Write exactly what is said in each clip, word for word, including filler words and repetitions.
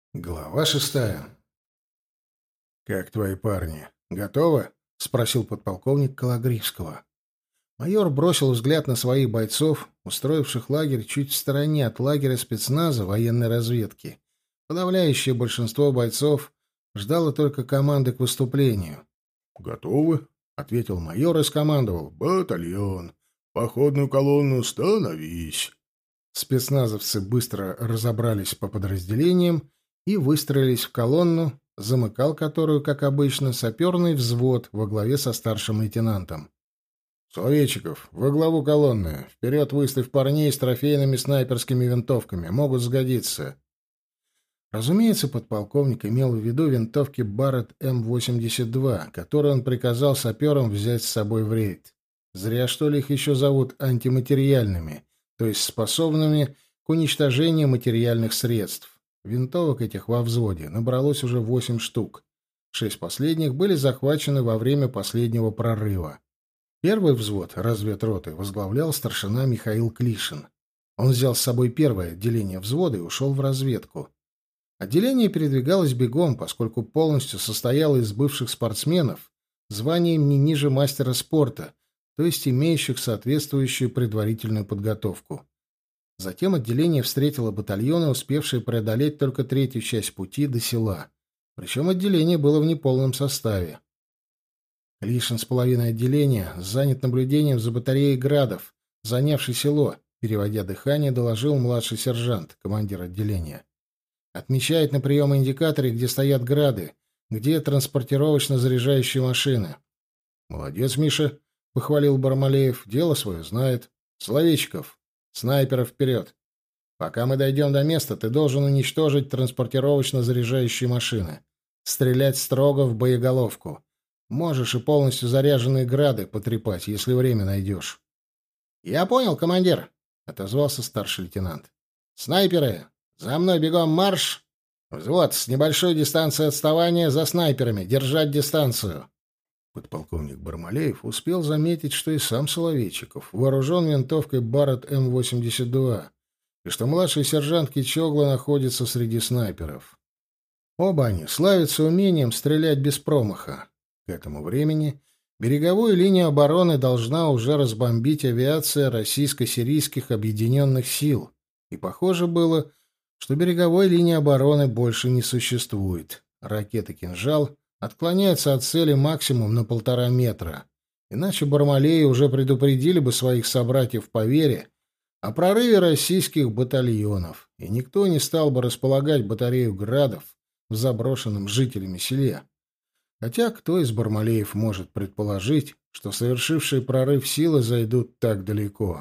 Глава шестая. «Как твои парни? Готовы?» — спросил подполковник Калагривского. Майор бросил взгляд на своих бойцов, устроивших лагерь чуть в стороне от лагеря спецназа военной разведки. Подавляющее большинство бойцов ждало только команды к выступлению. «Готовы?» — ответил майор и скомандовал. «Батальон! Походную колонну становись!» Спецназовцы быстро разобрались по подразделениям и выстроились в колонну, замыкал которую, как обычно, саперный взвод во главе со старшим лейтенантом. «Соловейчиков, во главу колонны. Вперед выставь парней с трофейными снайперскими винтовками. Могут сгодиться». Разумеется, подполковник имел в виду винтовки Барретт М восемьдесят два, которые он приказал саперам взять с собой в рейд. Зря, что ли, их еще зовут антиматериальными, то есть способными к уничтожению материальных средств. Винтовок этих во взводе набралось уже восемь штук. Шесть последних были захвачены во время последнего прорыва. Первый взвод разведроты возглавлял старшина Михаил Клишин. Он взял с собой первое отделение взвода и ушел в разведку. Отделение передвигалось бегом, поскольку полностью состояло из бывших спортсменов, званием не ниже мастера спорта, то есть имеющих соответствующую предварительную подготовку. Затем отделение встретило батальоны, успевшие преодолеть только третью часть пути до села. Причем отделение было в неполном составе. Клишин с половиной отделения занят наблюдением за батареей градов, занявший село, переводя дыхание, доложил младший сержант, командир отделения. Отмечает на прием-индикаторе, где стоят грады, где транспортировочно-заряжающие машины. «Молодец, Миша», — похвалил Бармалеев, — «дело свое знает. Соловейчиков, снайперов вперед. Пока мы дойдем до места, ты должен уничтожить транспортировочно-заряжающие машины. Стрелять строго в боеголовку. Можешь и полностью заряженные грады потрепать, если время найдешь». «Я понял, командир», — отозвался старший лейтенант. «Снайперы, за мной бегом марш! Взвод, с небольшой дистанции отставания за снайперами. Держать дистанцию». Подполковник Бармалеев успел заметить, что и сам Соловейчиков вооружен винтовкой Барретт М восемьдесят два, и что младший сержант Кичогло находится среди снайперов. Оба они славятся умением стрелять без промаха. К этому времени береговую линию обороны должна уже разбомбить авиация российско-сирийских объединенных сил, и похоже было, что береговой линии обороны больше не существует. Ракета «Кинжал» отклоняется от цели максимум на полтора метра. Иначе Бармалеи уже предупредили бы своих собратьев по вере о прорыве российских батальонов, и никто не стал бы располагать батарею градов в заброшенном жителями селе. Хотя кто из Бармалеев может предположить, что совершившие прорыв силы зайдут так далеко?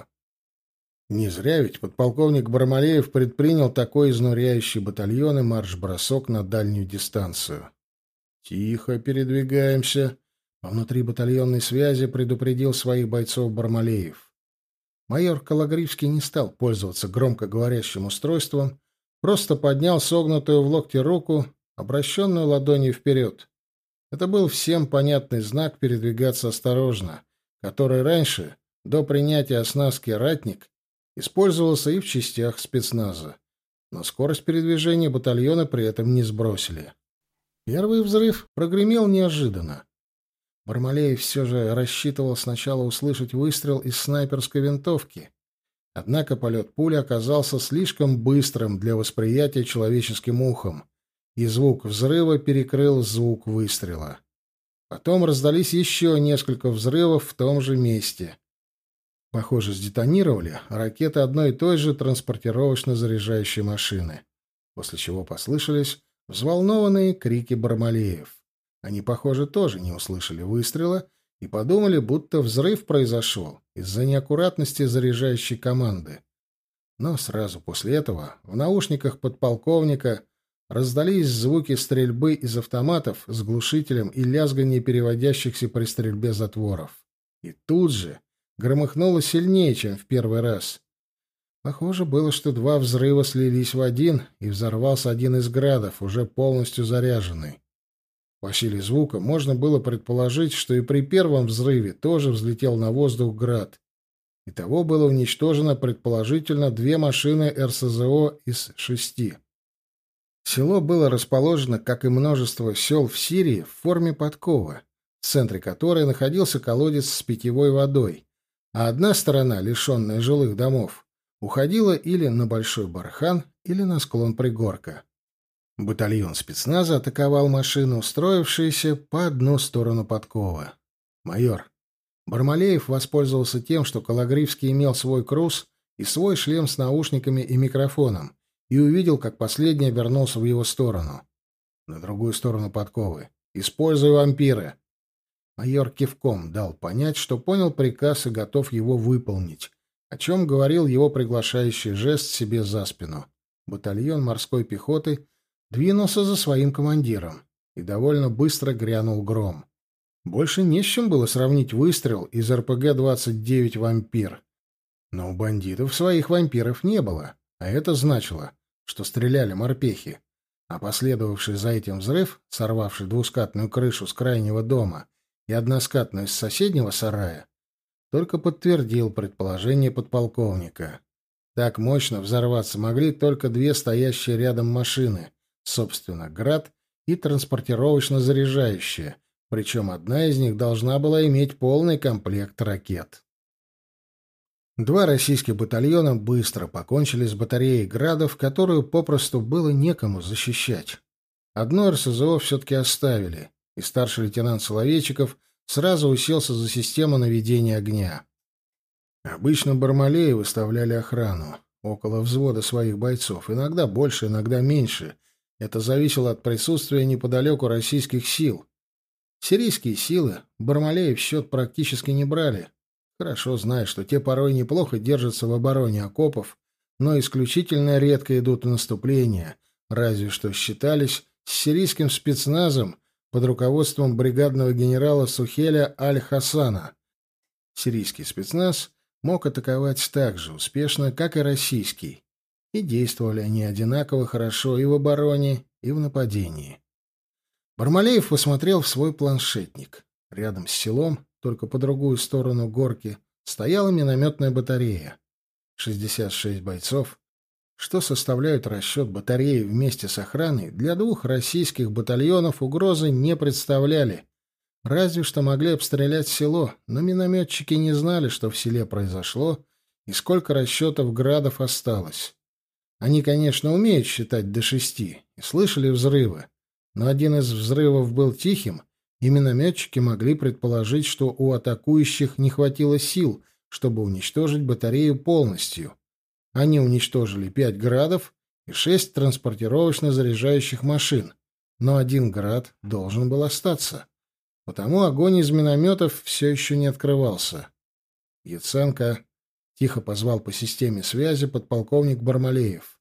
Не зря ведь подполковник Бармалеев предпринял такой изнуряющий батальон и марш-бросок на дальнюю дистанцию. «Тихо передвигаемся», — по внутрибатальонной связи предупредил своих бойцов Бармалеев. Майор Калагривский не стал пользоваться громкоговорящим устройством, просто поднял согнутую в локте руку, обращенную ладонью вперед. Это был всем понятный знак передвигаться осторожно, который раньше, до принятия оснастки «Ратник», использовался и в частях спецназа. Но скорость передвижения батальона при этом не сбросили. Первый взрыв прогремел неожиданно. Бармалеев все же рассчитывал сначала услышать выстрел из снайперской винтовки. Однако полет пули оказался слишком быстрым для восприятия человеческим ухом, и звук взрыва перекрыл звук выстрела. Потом раздались еще несколько взрывов в том же месте. Похоже, сдетонировали ракеты одной и той же транспортировочно-заряжающей машины, после чего послышались взволнованные крики Бармалеев. Они, похоже, тоже не услышали выстрела и подумали, будто взрыв произошел из-за неаккуратности заряжающей команды. Но сразу после этого в наушниках подполковника раздались звуки стрельбы из автоматов с глушителем и лязганье переводящихся при стрельбе затворов. И тут же громыхнуло сильнее, чем в первый раз. Похоже было, что два взрыва слились в один, и взорвался один из градов, уже полностью заряженный. По силе звука можно было предположить, что и при первом взрыве тоже взлетел на воздух град. Итого было уничтожено предположительно две машины эр эс зэ о из шести. Село было расположено, как и множество сел в Сирии, в форме подковы, в центре которой находился колодец с питьевой водой, а одна сторона, лишенная жилых домов, уходила или на Большой Бархан, или на склон пригорка. Батальон спецназа атаковал машины, устроившиеся по одну сторону подковы. Майор Бармалеев воспользовался тем, что Кологривский имел свой круз и свой шлем с наушниками и микрофоном, и увидел, как последний обернулся в его сторону. На другую сторону подковы. «Используй вампиры!» Майор кивком дал понять, что понял приказ и готов его выполнить, о чем говорил его приглашающий жест себе за спину. Батальон морской пехоты двинулся за своим командиром, и довольно быстро грянул гром. Больше не с чем было сравнить выстрел из эр пэ гэ двадцать девять «Вампир». Но у бандитов своих вампиров не было, а это значило, что стреляли морпехи, а последовавший за этим взрыв, сорвавший двускатную крышу с крайнего дома и односкатную с соседнего сарая, только подтвердил предположение подполковника. Так мощно взорваться могли только две стоящие рядом машины, собственно, «Град» и транспортировочно-заряжающая, причем одна из них должна была иметь полный комплект ракет. Два российских батальона быстро покончили с батареей «Градов», которую попросту было некому защищать. Одно эр эс зэ о все-таки оставили, и старший лейтенант Соловейчиков сразу уселся за систему наведения огня. Обычно Бармалеи выставляли охрану, около взвода своих бойцов, иногда больше, иногда меньше. Это зависело от присутствия неподалеку российских сил. Сирийские силы Бармалеи в счет практически не брали, хорошо зная, что те порой неплохо держатся в обороне окопов, но исключительно редко идут в наступление, разве что считались с сирийским спецназом под руководством бригадного генерала Сухеля Аль-Хасана. Сирийский спецназ мог атаковать так же успешно, как и российский, и действовали они одинаково хорошо и в обороне, и в нападении. Бармалеев посмотрел в свой планшетник. Рядом с селом, только по другую сторону горки, стояла минометная батарея. шестьдесят шесть бойцов, что составляют расчет батареи вместе с охраной, для двух российских батальонов угрозы не представляли. Разве что могли обстрелять село, но минометчики не знали, что в селе произошло и сколько расчетов «Градов» осталось. Они, конечно, умеют считать до шести и слышали взрывы, но один из взрывов был тихим, и минометчики могли предположить, что у атакующих не хватило сил, чтобы уничтожить батарею полностью. Они уничтожили пять «Градов» и шесть транспортировочно-заряжающих машин, но один «Град» должен был остаться. Потому огонь из минометов все еще не открывался. «Яценко», — тихо позвал по системе связи подполковник Бармалеев.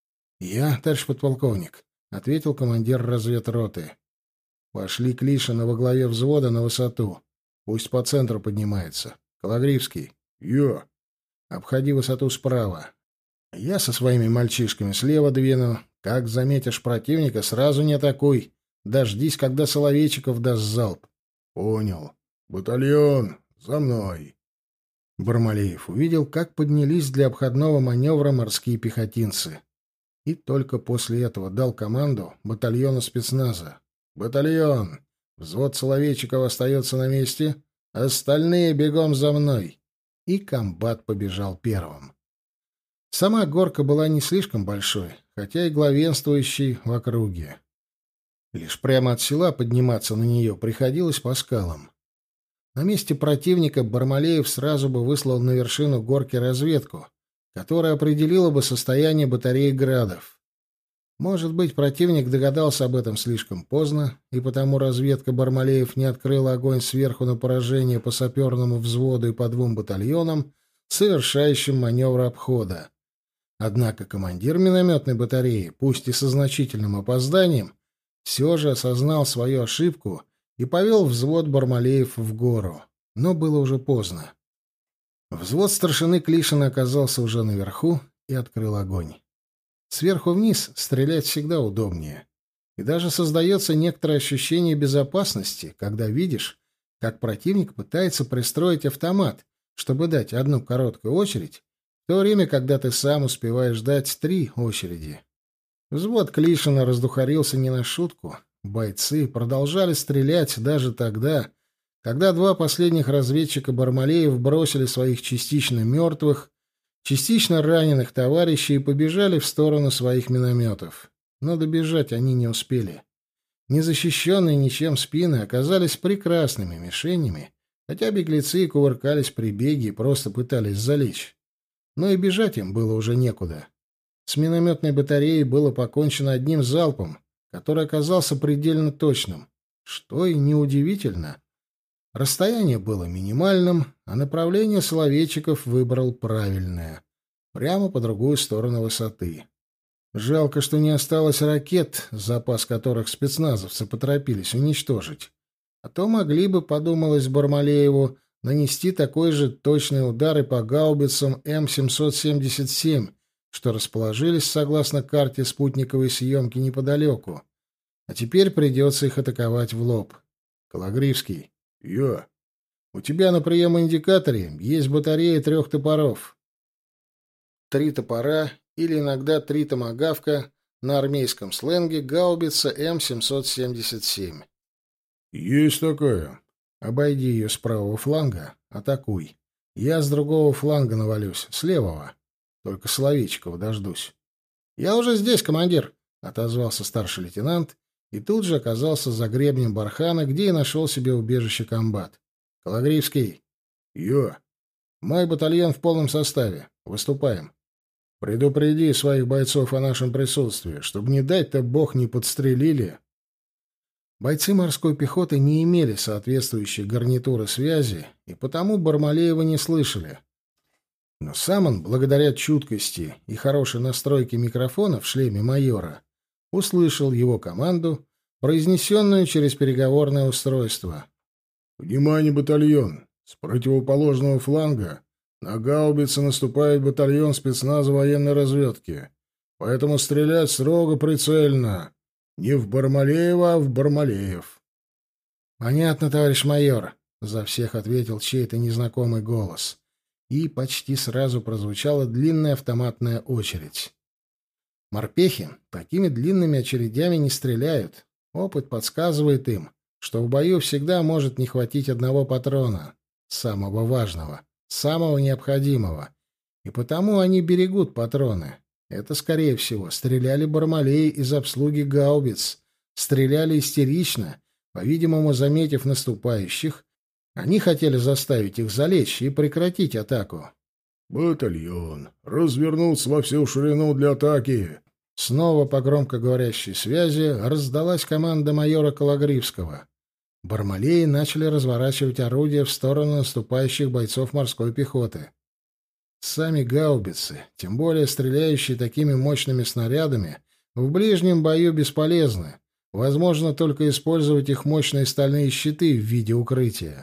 «Я, товарищ подполковник», — ответил командир разведроты. «Пошли Клишина во главе взвода на высоту. Пусть по центру поднимается. Кологривский». «Я». «Обходи высоту справа. Я со своими мальчишками слева двину. Как заметишь противника, сразу не атакуй. Дождись, когда Соловейчиков даст залп». «Понял. Батальон, за мной». Бармалеев увидел, как поднялись для обходного маневра морские пехотинцы. И только после этого дал команду батальону спецназа. «Батальон! Взвод Соловейчикова остается на месте. Остальные бегом за мной!» И комбат побежал первым. Сама горка была не слишком большой, хотя и главенствующей в округе. Лишь прямо от села подниматься на нее приходилось по скалам. На месте противника Бармалеев сразу бы выслал на вершину горки разведку, которая определила бы состояние батареи «Градов». Может быть, противник догадался об этом слишком поздно, и потому разведка Бармалеев не открыла огонь сверху на поражение по саперному взводу и по двум батальонам, совершающим маневр обхода. Однако командир минометной батареи, пусть и со значительным опозданием, все же осознал свою ошибку и повел взвод Бармалеев в гору. Но было уже поздно. Взвод старшины Клишина оказался уже наверху и открыл огонь. Сверху вниз стрелять всегда удобнее. И даже создается некоторое ощущение безопасности, когда видишь, как противник пытается пристроить автомат, чтобы дать одну короткую очередь, в то время, когда ты сам успеваешь дать три очереди. Взвод Клишина раздухарился не на шутку. Бойцы продолжали стрелять даже тогда, когда два последних разведчика Бармалеев бросили своих частично мертвых, частично раненых товарищей и побежали в сторону своих минометов. Но добежать они не успели. Незащищенные ничем спины оказались прекрасными мишенями, хотя беглецы кувыркались при беге и просто пытались залечь. Но и бежать им было уже некуда. С минометной батареей было покончено одним залпом, который оказался предельно точным, что и неудивительно. Расстояние было минимальным, а направление соловейчиков выбрал правильное, прямо по другую сторону высоты. Жалко, что не осталось ракет, запас которых спецназовцы поторопились уничтожить. А то могли бы, подумалось Бармалееву, нанести такой же точный удар и по гаубицам М семьсот семьдесят семь, что расположились, согласно карте спутниковой съемки, неподалеку. А теперь придется их атаковать в лоб. Кологривский. «Я. У тебя на прием-индикаторе есть батарея трех топоров». Три топора, или иногда три томагавка, на армейском сленге гаубица М семьсот семьдесят семь. «Есть такая». «Обойди ее с правого фланга, атакуй. Я с другого фланга навалюсь, с левого. Только Соловейчикова дождусь». «Я уже здесь, командир», — отозвался старший лейтенант, и тут же оказался за гребнем бархана, где и нашел себе убежище комбат. «Кологривский». «Я». «Мой батальон в полном составе. Выступаем. Предупреди своих бойцов о нашем присутствии, чтобы, не дать-то бог, не подстрелили». Бойцы морской пехоты не имели соответствующей гарнитуры связи, и потому Бармалеева не слышали. Но сам он, благодаря чуткости и хорошей настройке микрофона в шлеме майора, услышал его команду, произнесенную через переговорное устройство. «Внимание, батальон! С противоположного фланга на гаубице наступает батальон спецназа военной разведки, поэтому стрелять строго прицельно. Не в Бармалеева, а в Бармалеев». «Понятно, товарищ майор», — за всех ответил чей-то незнакомый голос. И почти сразу прозвучала длинная автоматная очередь. Морпехи такими длинными очередями не стреляют. Опыт подсказывает им, что в бою всегда может не хватить одного патрона, самого важного, самого необходимого. И потому они берегут патроны. Это, скорее всего, стреляли Бармалеи из обслуги гаубиц. Стреляли истерично, по-видимому, заметив наступающих. Они хотели заставить их залечь и прекратить атаку. «Батальон! Развернуться во всю ширину для атаки!» Снова по громкоговорящей связи раздалась команда майора Кологривского. Бармалеи начали разворачивать орудия в сторону наступающих бойцов морской пехоты. Сами гаубицы, тем более стреляющие такими мощными снарядами, в ближнем бою бесполезны. Возможно только использовать их мощные стальные щиты в виде укрытия.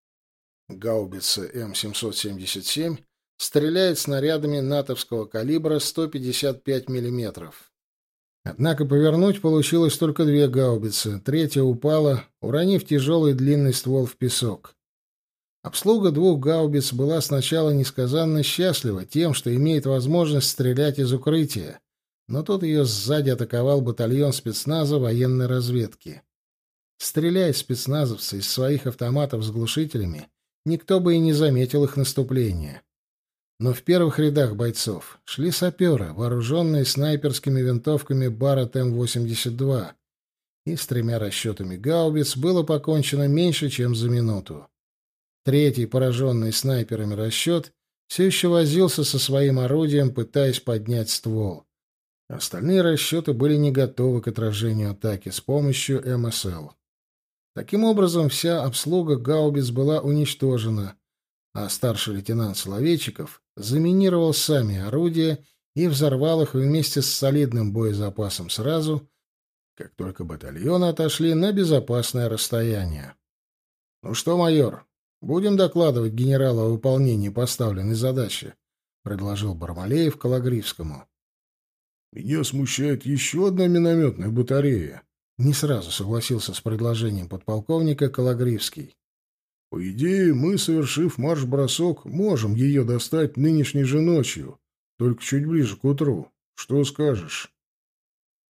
Гаубица М семьсот семьдесят семь стреляет снарядами натовского калибра сто пятьдесят пять миллиметров. Однако повернуть получилось только две гаубицы, третья упала, уронив тяжелый длинный ствол в песок. Обслуга двух гаубиц была сначала несказанно счастлива тем, что имеет возможность стрелять из укрытия, но тут ее сзади атаковал батальон спецназа военной разведки. Стреляя спецназовцы из своих автоматов с глушителями, никто бы и не заметил их наступления. Но в первых рядах бойцов шли саперы, вооруженные снайперскими винтовками Барретт М восемьдесят два, и с тремя расчетами гаубиц было покончено меньше, чем за минуту. Третий, пораженный снайперами расчет, все еще возился со своим орудием, пытаясь поднять ствол. Остальные расчеты были не готовы к отражению атаки с помощью эм эс эл. Таким образом, вся обслуга гаубиц была уничтожена, а старший лейтенант Соловейчиков заминировал сами орудия и взорвал их вместе с солидным боезапасом сразу, как только батальоны отошли на безопасное расстояние. «Ну что, майор, будем докладывать генералу о выполнении поставленной задачи», — предложил Бармалеев Кологривскому. «Меня смущает еще одна минометная батарея», — не сразу согласился с предложением подполковника Кологривский. «По идее, мы, совершив марш-бросок, можем ее достать нынешней же ночью, только чуть ближе к утру. Что скажешь?»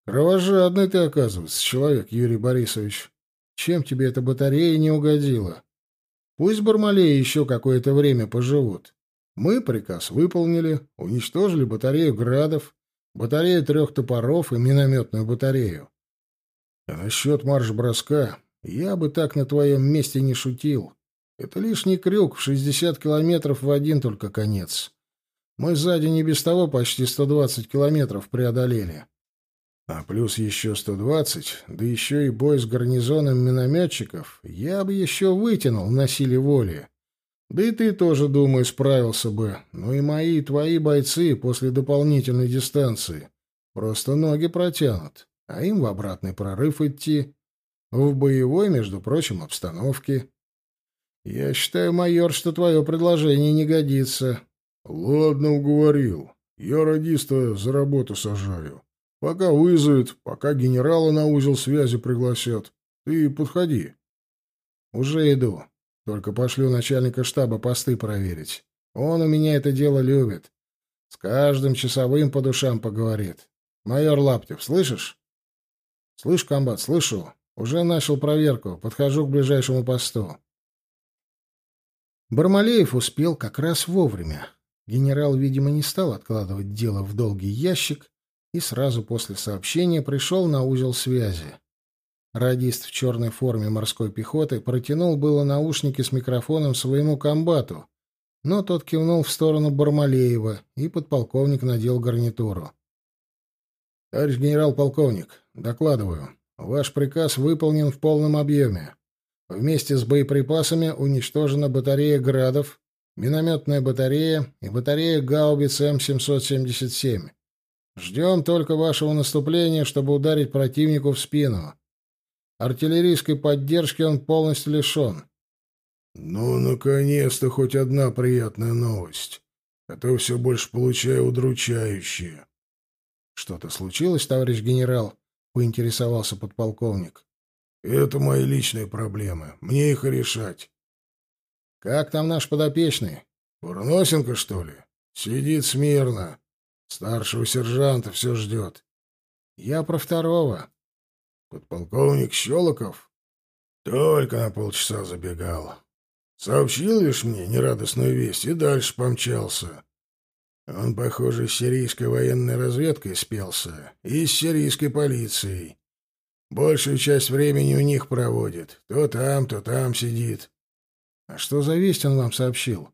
Кровожадный ты, оказывается, человек, Юрий Борисович. Чем тебе эта батарея не угодила? Пусть Бармалеи еще какое-то время поживут. Мы приказ выполнили, уничтожили батарею градов, батарею трех топоров и минометную батарею. А насчет марш-броска я бы так на твоем месте не шутил. Это лишний крюк в шестьдесят километров в один только конец. Мы сзади не без того почти сто двадцать километров преодолели. А плюс еще сто двадцать, да еще и бой с гарнизоном минометчиков, я бы еще вытянул на силе воли. Да и ты тоже, думаю, справился бы. Ну и мои, и твои бойцы после дополнительной дистанции просто ноги протянут, а им в обратный прорыв идти. В боевой, между прочим, обстановке. Я считаю, майор, что твое предложение не годится. — Ладно, уговорил. Я радиста за работу сажаю. Пока вызовет, пока генерала на узел связи пригласят. Ты подходи. Уже иду. Только пошлю начальника штаба посты проверить. Он у меня это дело любит. С каждым часовым по душам поговорит. Майор Лаптев, слышишь? Слышь, комбат, слышу. Уже начал проверку. Подхожу к ближайшему посту. Бармалеев успел как раз вовремя. Генерал, видимо, не стал откладывать дело в долгий ящик и сразу после сообщения пришел на узел связи. Радист в черной форме морской пехоты протянул было наушники с микрофоном своему комбату, но тот кивнул в сторону Бармалеева, и подполковник надел гарнитуру. — Товарищ генерал-полковник, докладываю. Ваш приказ выполнен в полном объеме. Вместе с боеприпасами уничтожена батарея «Градов», минометная батарея и батарея гаубиц М семьсот семьдесят семь. Ждем только вашего наступления, чтобы ударить противнику в спину. Артиллерийской поддержки он полностью лишен. — Ну, наконец-то хоть одна приятная новость. А то все больше получаю удручающие. — Что-то случилось, товарищ генерал? — поинтересовался подполковник. — Это мои личные проблемы. Мне их и решать. — Как там наш подопечный? — Курносенко, что ли? Сидит смирно. Старшего сержанта все ждет. — Я про второго. — Подполковник Щелоков? Только на полчаса забегал. Сообщил лишь мне нерадостную весть и дальше помчался. Он, похоже, с сирийской военной разведкой спелся и с сирийской полицией. Большую часть времени у них проводит. То там, то там сидит. — А что за весть он вам сообщил?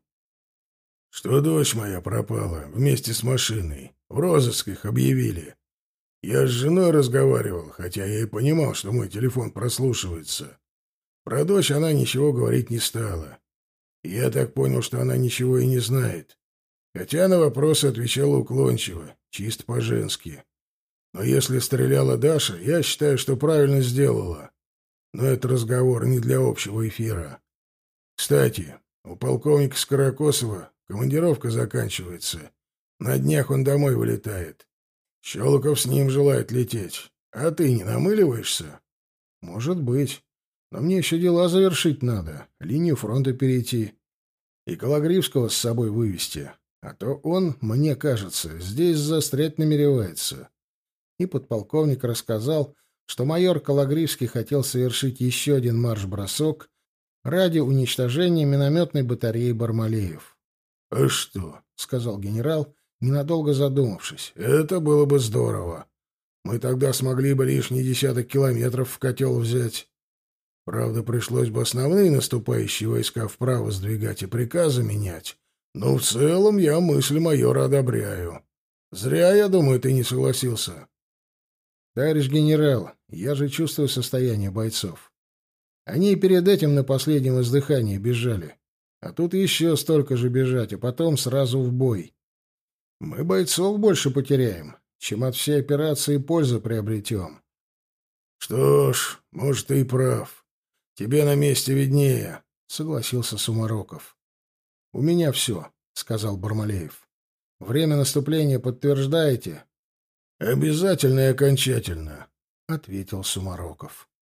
— Что дочь моя пропала вместе с машиной. В розыск их объявили. Я с женой разговаривал, хотя я и понимал, что мой телефон прослушивается. Про дочь она ничего говорить не стала. Я так понял, что она ничего и не знает. Хотя на вопросы отвечала уклончиво, чисто по-женски. Но если стреляла Даша, я считаю, что правильно сделала. Но это разговор не для общего эфира. Кстати, у полковника Скорокосова командировка заканчивается. На днях он домой вылетает. Щелоков с ним желает лететь. А ты не намыливаешься? — Может быть. Но мне еще дела завершить надо. Линию фронта перейти. И Кологривского с собой вывести. А то он, мне кажется, здесь застрять намеревается. И подполковник рассказал, что майор Кологривский хотел совершить еще один марш-бросок ради уничтожения минометной батареи Бармалеев. — А что? — сказал генерал, ненадолго задумавшись. — Это было бы здорово. Мы тогда смогли бы лишний десяток километров в котел взять. Правда, пришлось бы основные наступающие войска вправо сдвигать и приказы менять. Но в целом я мысли майора одобряю. Зря, я думаю, ты не согласился. — Товарищ генерал, я же чувствую состояние бойцов. Они и перед этим на последнем издыхании бежали. А тут еще столько же бежать, а потом сразу в бой. Мы бойцов больше потеряем, чем от всей операции пользу приобретем. — Что ж, может, ты и прав. Тебе на месте виднее, — согласился Сумароков. — У меня все, — сказал Бармалеев. — Время наступления подтверждаете? — Обязательно и окончательно, — ответил Сумароков.